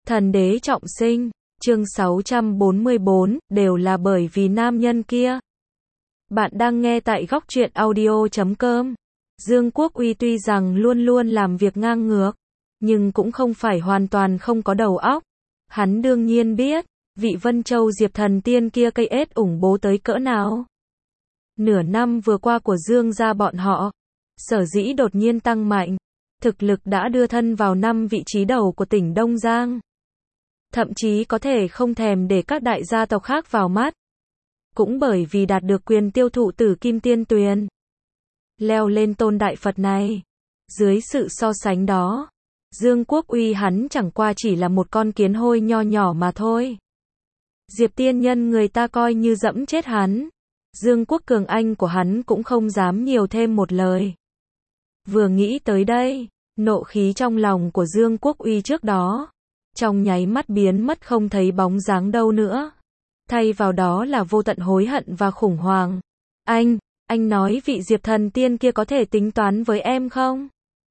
Thần đế trọng sinh, chương 644, đều là bởi vì nam nhân kia. Bạn đang nghe tại góc truyện audio.com. Dương Quốc Uy tuy rằng luôn luôn làm việc ngang ngược, nhưng cũng không phải hoàn toàn không có đầu óc. Hắn đương nhiên biết, vị Vân Châu Diệp thần tiên kia cây ết ủng bố tới cỡ nào. Nửa năm vừa qua của Dương gia bọn họ, sở dĩ đột nhiên tăng mạnh, thực lực đã đưa thân vào 5 vị trí đầu của tỉnh Đông Giang. Thậm chí có thể không thèm để các đại gia tộc khác vào mắt. Cũng bởi vì đạt được quyền tiêu thụ Tử Kim Tiên Tuyền. Leo lên tôn đại Phật này. Dưới sự so sánh đó, Dương Quốc Uy hắn chẳng qua chỉ là một con kiến hôi nho nhỏ mà thôi. Diệp tiên nhân người ta coi như dẫm chết hắn. Dương Quốc Cường anh của hắn cũng không dám nhiều thêm một lời. Vừa nghĩ tới đây, nộ khí trong lòng của Dương Quốc Uy trước đó, trong nháy mắt biến mất không thấy bóng dáng đâu nữa. Thay vào đó là vô tận hối hận và khủng hoảng. Anh nói vị Diệp thần tiên kia có thể tính toán với em không?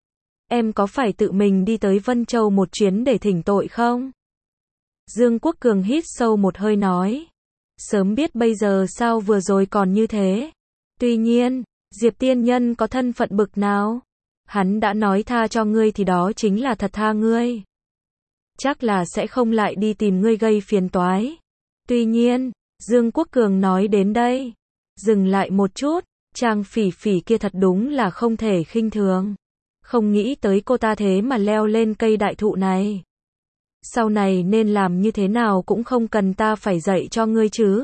Em có phải tự mình đi tới Vân Châu một chuyến để thỉnh tội không? Dương Quốc Cường hít sâu một hơi nói. Sớm biết bây giờ sao vừa rồi còn như thế. Tuy nhiên, Diệp tiên nhân có thân phận bực nào? Hắn đã nói tha cho ngươi thì đó chính là thật tha ngươi. Chắc là sẽ không lại đi tìm ngươi gây phiền toái. Tuy nhiên, Dương Quốc Cường nói đến đây, dừng lại một chút, Trang Phỉ Phỉ kia thật đúng là không thể khinh thường. Không nghĩ tới cô ta thế mà leo lên cây đại thụ này. Sau này nên làm như thế nào cũng không cần ta phải dạy cho ngươi chứ.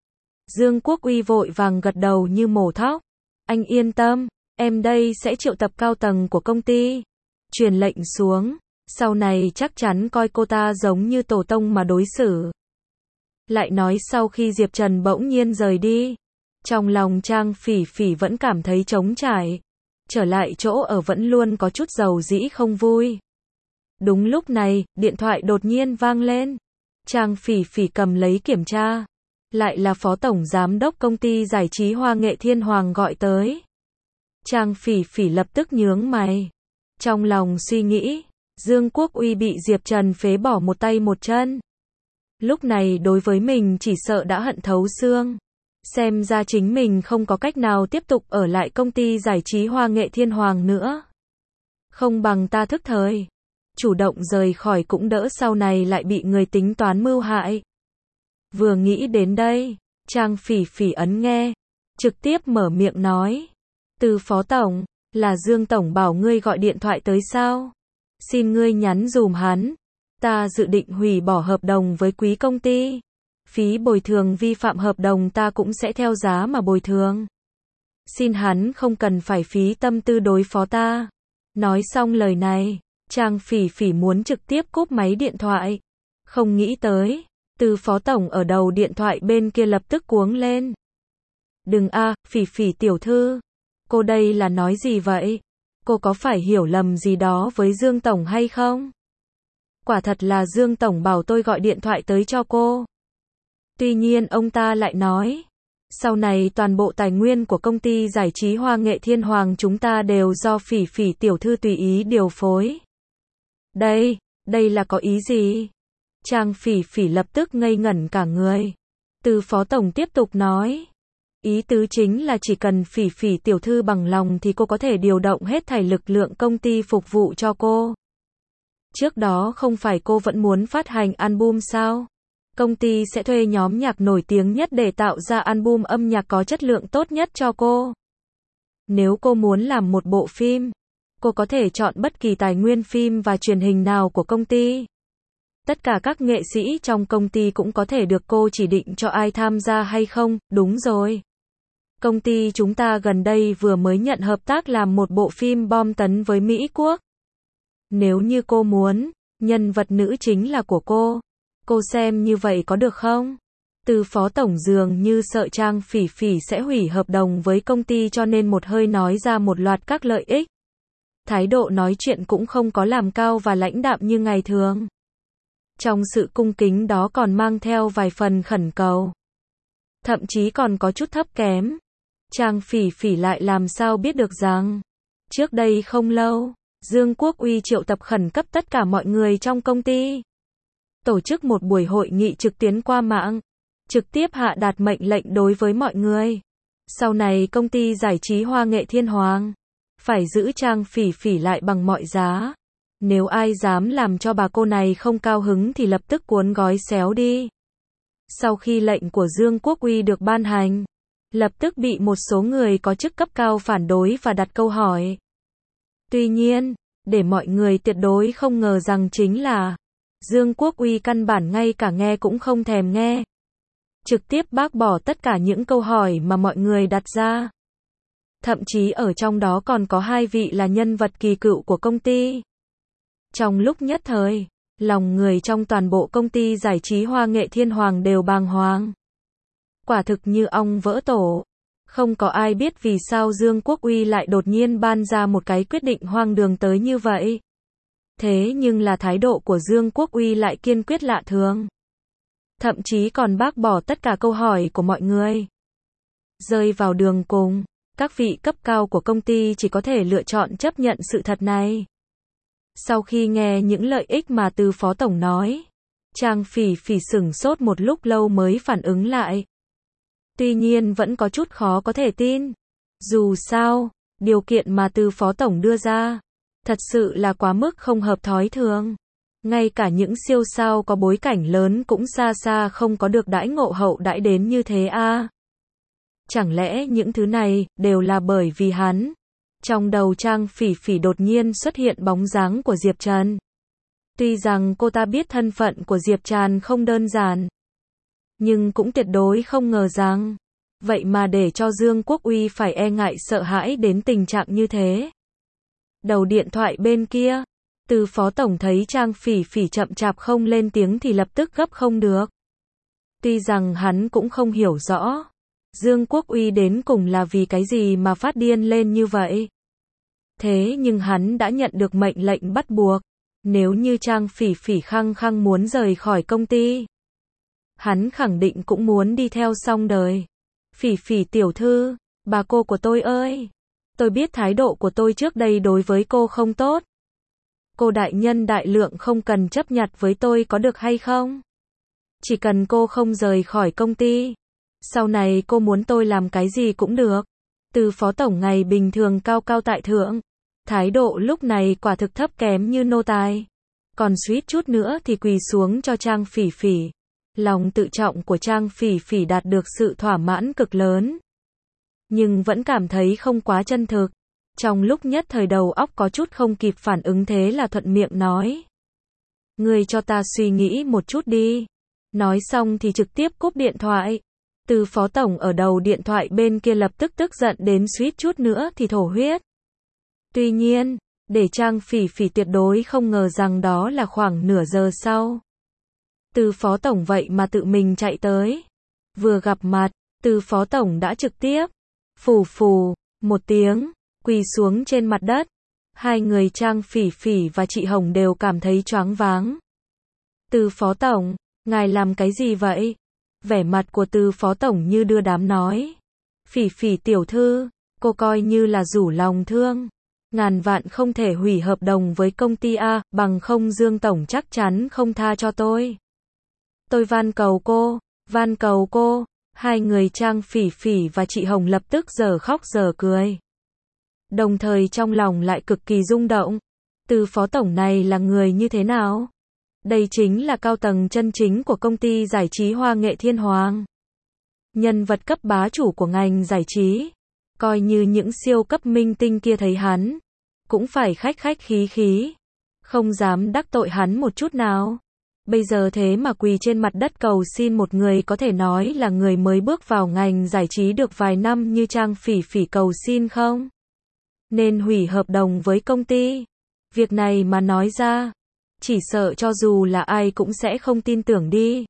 Dương Quốc Uy vội vàng gật đầu như mổ thóc. Anh yên tâm, em đây sẽ triệu tập cao tầng của công ty. Truyền lệnh xuống, sau này chắc chắn coi cô ta giống như tổ tông mà đối xử. Lại nói sau khi Diệp Trần bỗng nhiên rời đi, trong lòng Trang Phỉ Phỉ vẫn cảm thấy trống trải. Trở lại chỗ ở vẫn luôn có chút dầu dĩ không vui. Đúng lúc này, điện thoại đột nhiên vang lên. Trang Phỉ Phỉ cầm lấy kiểm tra. Lại là Phó Tổng Giám đốc công ty giải trí Hoa Nghệ Thiên Hoàng gọi tới. Trang Phỉ Phỉ lập tức nhướng mày. Trong lòng suy nghĩ, Dương Quốc Uy bị Diệp Trần phế bỏ một tay một chân. Lúc này đối với mình chỉ sợ đã hận thấu xương. Xem ra chính mình không có cách nào tiếp tục ở lại công ty giải trí Hoa Nghệ Thiên Hoàng nữa. Không bằng ta thức thời. Chủ động rời khỏi cũng đỡ sau này lại bị người tính toán mưu hại. Vừa nghĩ đến đây, Trang Phỉ Phỉ ấn nghe. Trực tiếp mở miệng nói. Từ Phó Tổng, là Dương Tổng bảo ngươi gọi điện thoại tới sao? Xin ngươi nhắn dùm hắn. Ta dự định hủy bỏ hợp đồng với quý công ty. Phí bồi thường vi phạm hợp đồng ta cũng sẽ theo giá mà bồi thường. Xin hắn không cần phải phí tâm tư đối phó ta. Nói xong lời này, Trang Phỉ Phỉ muốn trực tiếp cúp máy điện thoại. Không nghĩ tới, Từ Phó Tổng ở đầu điện thoại bên kia lập tức cuống lên. Đừng Phỉ Phỉ tiểu thư. Cô đây là nói gì vậy? Cô có phải hiểu lầm gì đó với Dương Tổng hay không? Quả thật là Dương Tổng bảo tôi gọi điện thoại tới cho cô. Tuy nhiên ông ta lại nói, sau này toàn bộ tài nguyên của công ty giải trí Hoa Nghệ Thiên Hoàng chúng ta đều do Phỉ Phỉ tiểu thư tùy ý điều phối. Đây là có ý gì? Trang Phỉ Phỉ lập tức ngây ngẩn cả người. Từ Phó Tổng tiếp tục nói, ý tứ chính là chỉ cần Phỉ Phỉ tiểu thư bằng lòng thì cô có thể điều động hết thảy lực lượng công ty phục vụ cho cô. Trước đó không phải cô vẫn muốn phát hành album sao? Công ty sẽ thuê nhóm nhạc nổi tiếng nhất để tạo ra album âm nhạc có chất lượng tốt nhất cho cô. Nếu cô muốn làm một bộ phim, cô có thể chọn bất kỳ tài nguyên phim và truyền hình nào của công ty. Tất cả các nghệ sĩ trong công ty cũng có thể được cô chỉ định cho ai tham gia hay không. Đúng rồi. Công ty chúng ta gần đây vừa mới nhận hợp tác làm một bộ phim bom tấn với Mỹ Quốc. Nếu như cô muốn, nhân vật nữ chính là của cô xem như vậy có được không? Từ Phó Tổng dường như sợ Trang Phỉ Phỉ sẽ hủy hợp đồng với công ty cho nên một hơi nói ra một loạt các lợi ích. Thái độ nói chuyện cũng không có làm cao và lãnh đạm như ngày thường. Trong sự cung kính đó còn mang theo vài phần khẩn cầu. Thậm chí còn có chút thấp kém. Trang Phỉ Phỉ lại làm sao biết được rằng, trước đây không lâu, Dương Quốc Uy triệu tập khẩn cấp tất cả mọi người trong công ty. tổ chức một buổi hội nghị trực tuyến qua mạng, trực tiếp hạ đạt mệnh lệnh đối với mọi người. Sau này công ty giải trí Hoa nghệ Thiên Hoàng phải giữ Trang Phỉ Phỉ lại bằng mọi giá. Nếu ai dám làm cho bà cô này không cao hứng thì lập tức cuốn gói xéo đi. Sau khi lệnh của Dương Quốc Uy được ban hành, lập tức bị một số người có chức cấp cao phản đối và đặt câu hỏi. Tuy nhiên, để mọi người tuyệt đối không ngờ rằng chính là Dương Quốc Uy căn bản ngay cả nghe cũng không thèm nghe. Trực tiếp bác bỏ tất cả những câu hỏi mà mọi người đặt ra. Thậm chí ở trong đó còn có 2 vị là nhân vật kỳ cựu của công ty. Trong lúc nhất thời, lòng người trong toàn bộ công ty giải trí Hoa nghệ Thiên Hoàng đều bàng hoàng. Quả thực như ong vỡ tổ. Không có ai biết vì sao Dương Quốc Uy lại đột nhiên ban ra một cái quyết định hoang đường tới như vậy. Thế nhưng là thái độ của Dương Quốc Uy lại kiên quyết lạ thường. Thậm chí còn bác bỏ tất cả câu hỏi của mọi người. Rơi vào đường cùng, các vị cấp cao của công ty chỉ có thể lựa chọn chấp nhận sự thật này. Sau khi nghe những lợi ích mà từ phó tổng nói, Trang Phỉ Phỉ sửng sốt một lúc lâu mới phản ứng lại. Tuy nhiên vẫn có chút khó có thể tin. Dù sao, điều kiện mà từ phó tổng đưa ra, thật sự là quá mức không hợp thói thường. Ngay cả những siêu sao có bối cảnh lớn cũng xa xa không có được đãi ngộ hậu đãi đến như thế a. Chẳng lẽ những thứ này đều là bởi vì hắn? Trong đầu Trang Phỉ Phỉ đột nhiên xuất hiện bóng dáng của Diệp Trần. Tuy rằng cô ta biết thân phận của Diệp Trần không đơn giản, nhưng cũng tuyệt đối không ngờ rằng, vậy mà để cho Dương Quốc Uy phải e ngại sợ hãi đến tình trạng như thế. Đầu điện thoại bên kia, từ phó tổng thấy Trang Phỉ Phỉ chậm chạp không lên tiếng thì lập tức gấp không được. Tuy rằng hắn cũng không hiểu rõ Dương Quốc Uy đến cùng là vì cái gì mà phát điên lên như vậy. Thế nhưng hắn đã nhận được mệnh lệnh bắt buộc. Nếu như Trang Phỉ Phỉ khăng khăng muốn rời khỏi công ty, hắn khẳng định cũng muốn đi theo xong đời. Phỉ Phỉ tiểu thư, bà cô của tôi ơi, tôi biết thái độ của tôi trước đây đối với cô không tốt. Cô đại nhân đại lượng không cần chấp nhặt với tôi có được hay không? Chỉ cần cô không rời khỏi công ty, sau này cô muốn tôi làm cái gì cũng được. Từ phó tổng ngày bình thường cao cao tại thượng, thái độ lúc này quả thực thấp kém như nô tài. Còn suýt chút nữa thì quỳ xuống cho Trang Phỉ Phỉ. Lòng tự trọng của Trang Phỉ Phỉ đạt được sự thỏa mãn cực lớn. Nhưng vẫn cảm thấy không quá chân thực. Trong lúc nhất thời đầu óc có chút không kịp phản ứng thế là thuận miệng nói. Ngươi cho ta suy nghĩ một chút đi. Nói xong thì trực tiếp cúp điện thoại. Từ phó tổng ở đầu điện thoại bên kia lập tức tức giận đến suýt chút nữa thì thổ huyết. Tuy nhiên, để Trang Phỉ Phỉ tuyệt đối không ngờ rằng đó là khoảng nửa giờ sau. Từ phó tổng vậy mà tự mình chạy tới. Vừa gặp mặt, từ phó tổng đã trực tiếp phù phù một tiếng quỳ xuống trên mặt đất. Hai người Trang Phỉ Phỉ và chị Hồng đều cảm thấy choáng váng. Từ phó tổng, ngài làm cái gì vậy? Vẻ mặt của từ phó tổng như đưa đám nói. Phỉ Phỉ tiểu thư, cô coi như là rủ lòng thương. Ngàn vạn không thể hủy hợp đồng với công ty A, bằng không Dương tổng chắc chắn không tha cho tôi. Tôi van cầu cô, van cầu cô. Hai người Trang Phỉ Phỉ và chị Hồng lập tức giờ khóc giờ cười. Đồng thời trong lòng lại cực kỳ rung động. Từ phó tổng này là người như thế nào? Đây chính là cao tầng chân chính của công ty giải trí Hoa nghệ Thiên Hoàng. Nhân vật cấp bá chủ của ngành giải trí. Coi như những siêu cấp minh tinh kia thấy hắn, cũng phải khách khách khí khí. Không dám đắc tội hắn một chút nào. Bây giờ thế mà quỳ trên mặt đất cầu xin một người có thể nói là người mới bước vào ngành giải trí được vài năm như Trang Phỉ Phỉ cầu xin không? Nên hủy hợp đồng với công ty. Việc này mà nói ra, chỉ sợ cho dù là ai cũng sẽ không tin tưởng đi.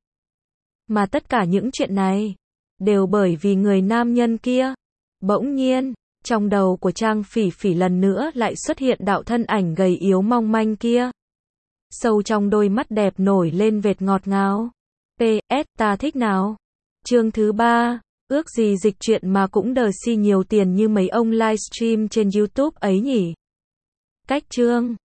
Mà tất cả những chuyện này, đều bởi vì người nam nhân kia. Bỗng nhiên, trong đầu của Trang Phỉ Phỉ lần nữa lại xuất hiện đạo thân ảnh gầy yếu mong manh kia. Sâu trong đôi mắt đẹp nổi lên vệt ngọt ngào. PS, ta thích nào? Chương thứ 3, ước gì dịch truyện mà cũng đờ si nhiều tiền như mấy ông livestream trên YouTube ấy nhỉ? Cách chương